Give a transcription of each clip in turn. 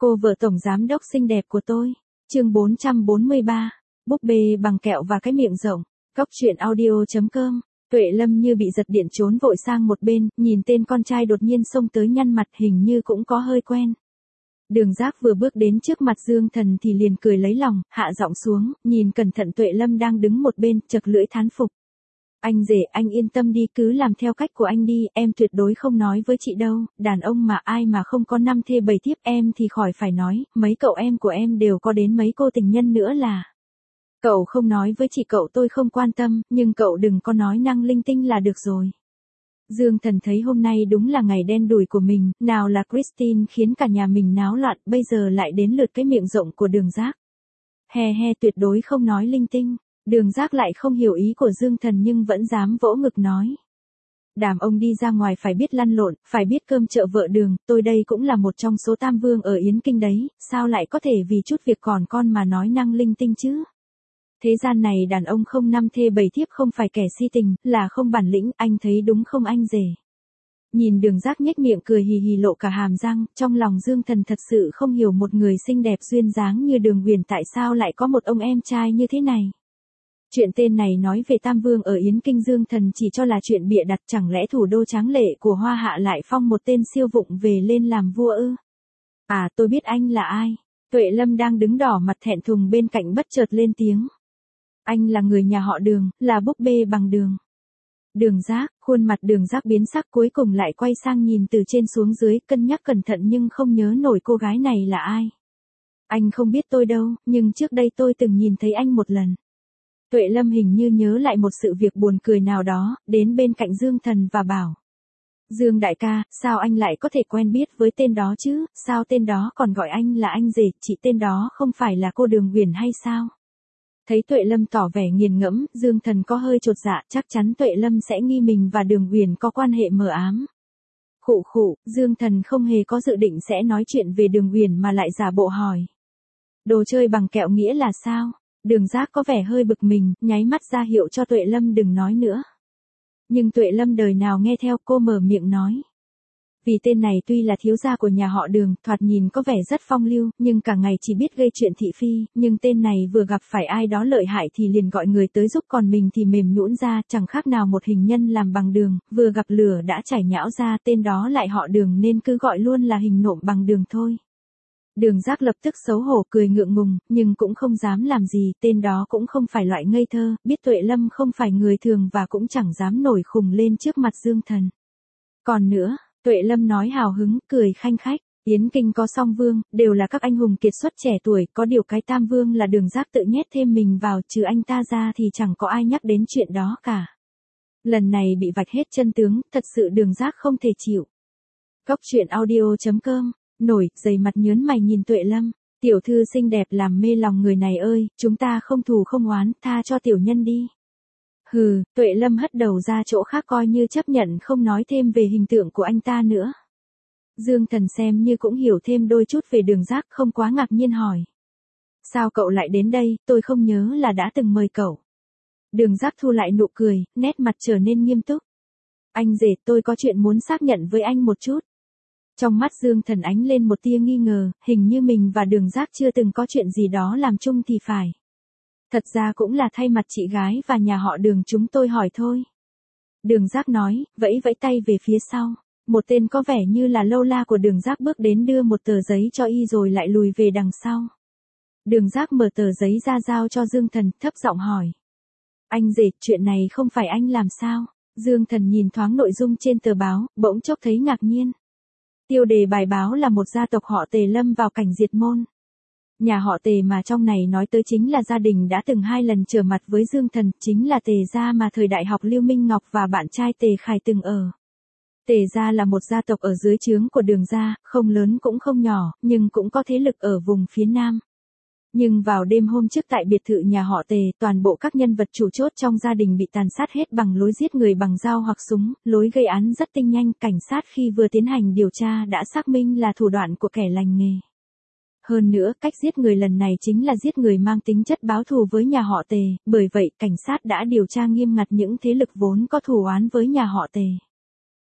Cô vợ tổng giám đốc xinh đẹp của tôi. Chương 443. Búp bê bằng kẹo và cái miệng rộng. Cóc truyện audio.com. Tuệ Lâm như bị giật điện trốn vội sang một bên, nhìn tên con trai đột nhiên xông tới nhăn mặt, hình như cũng có hơi quen. Đường Giác vừa bước đến trước mặt Dương Thần thì liền cười lấy lòng, hạ giọng xuống, nhìn cẩn thận Tuệ Lâm đang đứng một bên, chật lưỡi thán phục. Anh rể, anh yên tâm đi, cứ làm theo cách của anh đi, em tuyệt đối không nói với chị đâu, đàn ông mà ai mà không có 5 thê 7 thiếp, em thì khỏi phải nói, mấy cậu em của em đều có đến mấy cô tình nhân nữa là. Cậu không nói với chị cậu tôi không quan tâm, nhưng cậu đừng có nói năng linh tinh là được rồi. Dương Thần thấy hôm nay đúng là ngày đen đủi của mình, nào là Christine khiến cả nhà mình náo loạn, bây giờ lại đến lượt cái miệng rộng của Đường Giác. He tuyệt đối không nói linh tinh. Đường Giác lại không hiểu ý của Dương Thần nhưng vẫn dám vỗ ngực nói. Đàm ông đi ra ngoài phải biết lăn lộn, phải biết cơm chợ vợ Đường, tôi đây cũng là một trong số tam vương ở Yến Kinh đấy, sao lại có thể vì chút việc còn con mà nói năng linh tinh chứ? Thế gian này đàn ông không 5 thê 7 thiếp không phải kẻ si tình, là không bản lĩnh, anh thấy đúng không anh rể? Nhìn Đường Giác nhếch miệng cười hì hì lộ cả hàm răng, trong lòng Dương Thần thật sự không hiểu một người xinh đẹp duyên dáng như Đường Huyền tại sao lại có một ông em trai như thế này. Chuyện tên này nói về Tam Vương ở Yến Kinh, Dương Thần chỉ cho là chuyện bịa đặt, chẳng lẽ thủ đô tráng lệ của Hoa Hạ lại phong một tên siêu vụng về lên làm vua ư? À, tôi biết anh là ai. Tuệ Lâm đang đứng đỏ mặt thẹn thùng bên cạnh bất chợt lên tiếng. Anh là người nhà họ Đường, là búp bê bằng đường. Đường Giác, khuôn mặt Đường Giác biến sắc cuối cùng lại quay sang nhìn từ trên xuống dưới, cân nhắc cẩn thận nhưng không nhớ nổi cô gái này là ai. Anh không biết tôi đâu, nhưng trước đây tôi từng nhìn thấy anh một lần. Tuệ Lâm hình như nhớ lại một sự việc buồn cười nào đó, đến bên cạnh Dương Thần và bảo. Dương đại ca, sao anh lại có thể quen biết với tên đó chứ, sao tên đó còn gọi anh là anh rể, chị tên đó không phải là cô Đường Huyền hay sao? Thấy Tuệ Lâm tỏ vẻ nghiền ngẫm, Dương Thần có hơi chột dạ, chắc chắn Tuệ Lâm sẽ nghi mình và Đường Huyền có quan hệ mờ ám. Khụ, Dương Thần không hề có dự định sẽ nói chuyện về Đường Huyền mà lại giả bộ hỏi. Đồ chơi bằng kẹo nghĩa là sao? Đường Giác có vẻ hơi bực mình, nháy mắt ra hiệu cho Tuệ Lâm đừng nói nữa. Nhưng Tuệ Lâm đời nào nghe theo, cô mở miệng nói. Vì tên này tuy là thiếu gia của nhà họ Đường, thoạt nhìn có vẻ rất phong lưu, nhưng cả ngày chỉ biết gây chuyện thị phi, nhưng tên này vừa gặp phải ai đó lợi hại thì liền gọi người tới giúp, còn mình thì mềm nhũn ra, chẳng khác nào một hình nhân làm bằng đường, vừa gặp lửa đã chảy nhão ra, tên đó lại họ Đường nên cứ gọi luôn là hình nộm bằng đường thôi. Đường Giác lập tức xấu hổ cười ngượng ngùng, nhưng cũng không dám làm gì, tên đó cũng không phải loại ngây thơ, biết Tuệ Lâm không phải người thường và cũng chẳng dám nổi khùng lên trước mặt Dương Thần. Còn nữa, Tuệ Lâm nói hào hứng, cười khanh khách, Yến Kinh có song vương, đều là các anh hùng kiệt xuất trẻ tuổi, có điều cái tam vương là Đường Giác tự nhét thêm mình vào, trừ anh ta ra thì chẳng có ai nhắc đến chuyện đó cả. Lần này bị vạch hết chân tướng, thật sự Đường Giác không thể chịu. Cóc truyện audio.com. Nổi, dày mặt nhớn mày nhìn Tuệ Lâm, tiểu thư xinh đẹp làm mê lòng người này ơi, chúng ta không thù không oán, tha cho tiểu nhân đi. Hừ, Tuệ Lâm hất đầu ra chỗ khác coi như chấp nhận không nói thêm về hình tượng của anh ta nữa. Dương Thần xem như cũng hiểu thêm đôi chút về Đường Giác, không quá ngạc nhiên hỏi. Sao cậu lại đến đây, tôi không nhớ là đã từng mời cậu. Đường Giác thu lại nụ cười, nét mặt trở nên nghiêm túc. Anh rể, tôi có chuyện muốn xác nhận với anh một chút. Trong mắt Dương Thần ánh lên một tia nghi ngờ, hình như mình và Đường Giác chưa từng có chuyện gì đó làm chung thì phải. Thật ra cũng là thay mặt chị gái và nhà họ Đường chúng tôi hỏi thôi. Đường Giác nói, vẫy tay về phía sau. Một tên có vẻ như là lâu la của Đường Giác bước đến đưa một tờ giấy cho y rồi lại lùi về đằng sau. Đường Giác mở tờ giấy ra giao cho Dương Thần, thấp giọng hỏi. Anh rể, chuyện này không phải anh làm sao? Dương Thần nhìn thoáng nội dung trên tờ báo, bỗng chốc thấy ngạc nhiên. Tiêu đề bài báo là một gia tộc họ Tề lâm vào cảnh diệt môn. Nhà họ Tề mà trong này nói tới chính là gia đình đã từng 2 lần trở mặt với Dương Thần, chính là Tề gia mà thời đại học Lưu Minh Ngọc và bạn trai Tề Khải từng ở. Tề gia là một gia tộc ở dưới trướng của Đường gia, không lớn cũng không nhỏ, nhưng cũng có thế lực ở vùng phía Nam. Nhưng vào đêm hôm trước tại biệt thự nhà họ Tề, toàn bộ các nhân vật chủ chốt trong gia đình bị tàn sát hết bằng lối giết người bằng dao hoặc súng, lối gây án rất tinh nhanh, cảnh sát khi vừa tiến hành điều tra đã xác minh là thủ đoạn của kẻ lành nghề. Hơn nữa, cách giết người lần này chính là giết người mang tính chất báo thù với nhà họ Tề, bởi vậy cảnh sát đã điều tra nghiêm ngặt những thế lực vốn có thù oán với nhà họ Tề.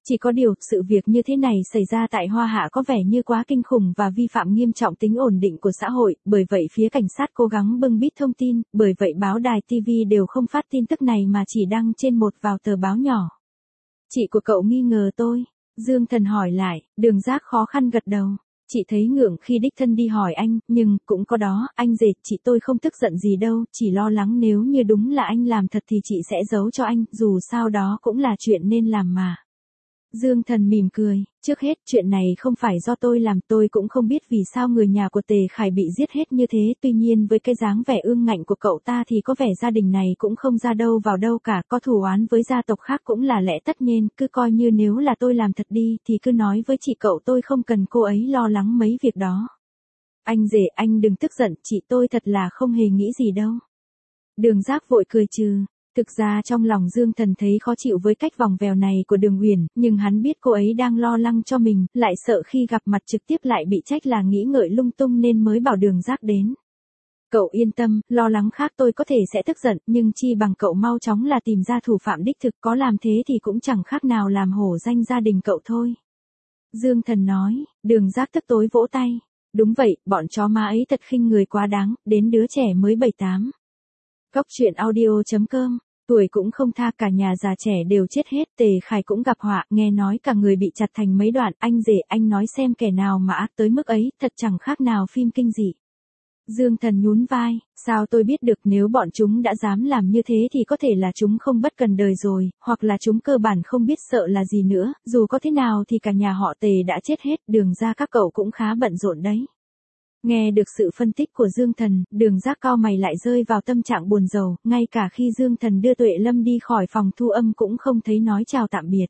Chỉ có điều, sự việc như thế này xảy ra tại Hoa Hạ có vẻ như quá kinh khủng và vi phạm nghiêm trọng tính ổn định của xã hội, bởi vậy phía cảnh sát cố gắng bưng bít thông tin, bởi vậy báo đài TV đều không phát tin tức này mà chỉ đăng trên một vào tờ báo nhỏ. Chị của cậu nghi ngờ tôi? Dương Thần hỏi lại, Đường Giác khó khăn gật đầu. Chị thấy ngượng khi đích thân đi hỏi anh, nhưng cũng có đó, anh rể, chị tôi không tức giận gì đâu, chỉ lo lắng nếu như đúng là anh làm thật thì chị sẽ giấu cho anh, dù sao đó cũng là chuyện nên làm mà. Dương Thần mỉm cười, trước hết chuyện này không phải do tôi làm, tôi cũng không biết vì sao người nhà của Tề Khải bị giết hết như thế, tuy nhiên với cái dáng vẻ ương ngạnh của cậu ta thì có vẻ gia đình này cũng không ra đâu vào đâu cả, có thù oán với gia tộc khác cũng là lẽ tất nhiên, cứ coi như nếu là tôi làm thật đi thì cứ nói với chị cậu, tôi không cần cô ấy lo lắng mấy việc đó. Anh rể, anh đừng tức giận, chị tôi thật là không hề nghĩ gì đâu. Đường Giác vội cười trừ. Thực ra trong lòng Dương Thần thấy khó chịu với cách vòng vèo này của Đường Uyển, nhưng hắn biết cô ấy đang lo lắng cho mình, lại sợ khi gặp mặt trực tiếp lại bị trách là nghĩ ngợi lung tung nên mới bảo Đường Giác đến. Cậu yên tâm, lo lắng khác tôi có thể sẽ tức giận, nhưng chi bằng cậu mau chóng là tìm ra thủ phạm đích thực, có làm thế thì cũng chẳng khác nào làm hổ danh gia đình cậu thôi. Dương Thần nói. Đường Giác tức tối vỗ tay. Đúng vậy, bọn chó má ấy thật khinh người quá đáng, đến đứa trẻ mới 7-8. Cóc truyện audio.com. Tuổi cũng không tha, cả nhà già trẻ đều chết hết, Tề Khải cũng gặp họa, nghe nói cả người bị chặt thành mấy đoạn, anh rể, anh nói xem kẻ nào mà ác tới mức ấy, thật chẳng khác nào phim kinh dị. Dương Thần nhún vai, sao tôi biết được, nếu bọn chúng đã dám làm như thế thì có thể là chúng không bất cần đời rồi, hoặc là chúng cơ bản không biết sợ là gì nữa, dù có thế nào thì cả nhà họ Tề đã chết hết, Đường ra các cậu cũng khá bận rộn đấy. Nghe được sự phân tích của Dương Thần, Đường Giác cau mày lại rơi vào tâm trạng buồn rầu, ngay cả khi Dương Thần đưa Tuệ Lâm đi khỏi phòng thu âm cũng không thấy nói chào tạm biệt.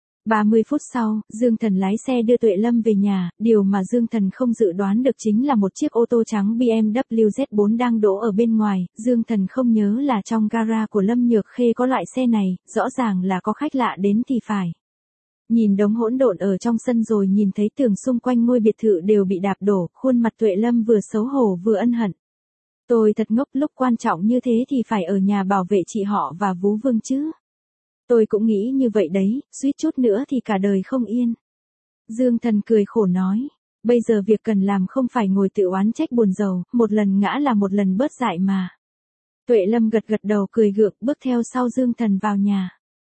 30 phút sau, Dương Thần lái xe đưa Tuệ Lâm về nhà, điều mà Dương Thần không dự đoán được chính là một chiếc ô tô trắng BMW Z4 đang đỗ ở bên ngoài, Dương Thần không nhớ là trong gara của Lâm Nhược Khê có loại xe này, rõ ràng là có khách lạ đến thì phải. Nhìn đống hỗn độn ở trong sân rồi nhìn thấy tường xung quanh ngôi biệt thự đều bị đạp đổ, khuôn mặt Tuệ Lâm vừa xấu hổ vừa ân hận. Tôi thật ngốc, lúc quan trọng như thế thì phải ở nhà bảo vệ chị họ và Vú Vương chứ. Tôi cũng nghĩ như vậy đấy, suýt chút nữa thì cả đời không yên. Dương Thần cười khổ nói, bây giờ việc cần làm không phải ngồi tự oán trách buồn rầu, một lần ngã là một lần bớt dại mà. Tuệ Lâm gật gật đầu cười gượng bước theo sau Dương Thần vào nhà.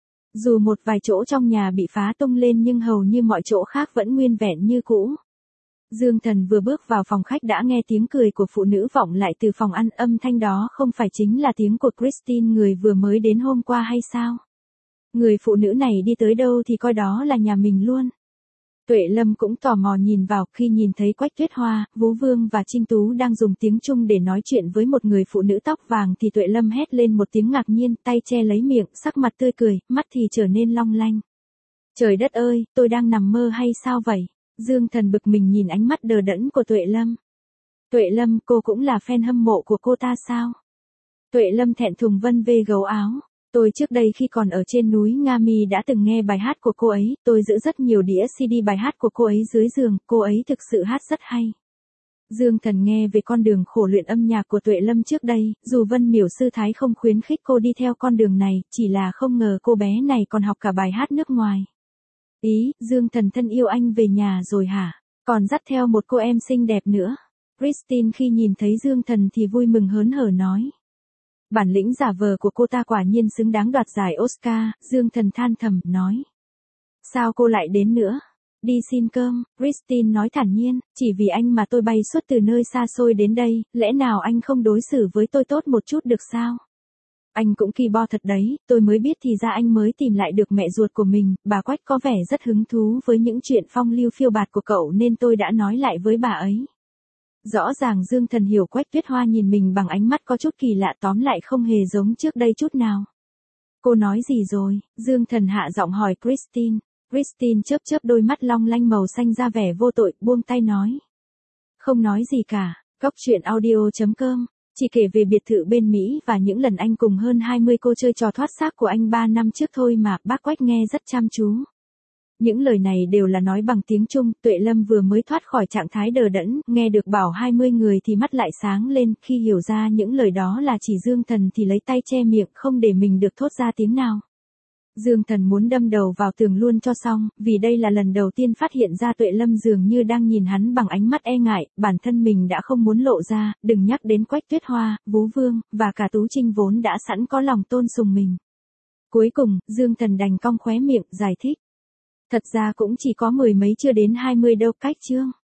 Dù một vài chỗ trong nhà bị phá tung lên nhưng hầu như mọi chỗ khác vẫn nguyên vẹn như cũ. Dương Thần vừa bước vào phòng khách đã nghe tiếng cười của phụ nữ vọng lại từ phòng ăn, âm thanh đó không phải chính là tiếng của Christine người vừa mới đến hôm qua hay sao? Người phụ nữ này đi tới đâu thì coi đó là nhà mình luôn. Tuệ Lâm cũng tò mò nhìn vào, khi nhìn thấy Quách Tuyết Hoa, Vú Vương và Trinh Tú đang dùng tiếng Trung để nói chuyện với một người phụ nữ tóc vàng thì Tuệ Lâm hét lên một tiếng ngạc nhiên, tay che lấy miệng, sắc mặt tươi cười, mắt thì trở nên long lanh. Trời đất ơi, tôi đang nằm mơ hay sao vậy? Dương Thần bực mình nhìn ánh mắt đờ đẫn của Tuệ Lâm. Tuệ Lâm, cô cũng là fan hâm mộ của cô ta sao? Tuệ Lâm thẹn thùng vân vê gấu áo. Tôi trước đây khi còn ở trên núi Nga Mi đã từng nghe bài hát của cô ấy, tôi giữ rất nhiều đĩa CD bài hát của cô ấy dưới giường, cô ấy thực sự hát rất hay. Dương Thần nghe về con đường khổ luyện âm nhạc của Tuệ Lâm trước đây, dù Vân Miểu sư thái không khuyến khích cô đi theo con đường này, chỉ là không ngờ cô bé này còn học cả bài hát nước ngoài. Ý, Dương Thần thân yêu anh về nhà rồi hả? Còn dắt theo một cô em xinh đẹp nữa. Christine khi nhìn thấy Dương Thần thì vui mừng hớn hở nói. Bản lĩnh giả vờ của cô ta quả nhiên xứng đáng đoạt giải Oscar, Dương Thần than thầm, nói. Sao cô lại đến nữa? Đi xin cơm, Christine nói thản nhiên, chỉ vì anh mà tôi bay suốt từ nơi xa xôi đến đây, lẽ nào anh không đối xử với tôi tốt một chút được sao? Anh cũng kỳ bo thật đấy, tôi mới biết thì ra anh mới tìm lại được mẹ ruột của mình, bà Quách có vẻ rất hứng thú với những chuyện phong lưu phiêu bạt của cậu nên tôi đã nói lại với bà ấy. Rõ ràng Dương Thần hiểu Quách Tuyết Hoa nhìn mình bằng ánh mắt có chút kỳ lạ, tóm lại không hề giống trước đây chút nào. Cô nói gì rồi? Dương Thần hạ giọng hỏi Christine. Christine chớp chớp đôi mắt long lanh màu xanh ra vẻ vô tội, buông tay nói. Không nói gì cả, cóc truyện audio.com, chỉ kể về biệt thự bên Mỹ và những lần anh cùng hơn 20 cô chơi trò thoát xác của anh 3 năm trước thôi mà, bác Quách nghe rất chăm chú. Những lời này đều là nói bằng tiếng Trung, Tuệ Lâm vừa mới thoát khỏi trạng thái đờ đẫn, nghe được bảo 20 người thì mắt lại sáng lên, khi hiểu ra những lời đó là chỉ Dương Thần thì lấy tay che miệng không để mình được thốt ra tiếng nào. Dương Thần muốn đâm đầu vào tường luôn cho xong, vì đây là lần đầu tiên phát hiện ra Tuệ Lâm dường như đang nhìn hắn bằng ánh mắt e ngại, bản thân mình đã không muốn lộ ra, đừng nhắc đến Quách Tuyết Hoa, Vú Vương, và cả Tú Trinh vốn đã sẵn có lòng tôn sùng mình. Cuối cùng, Dương Thần đành cong khóe miệng, giải thích. Thật ra cũng chỉ có 10 mấy chưa đến 20 đâu, cách chương.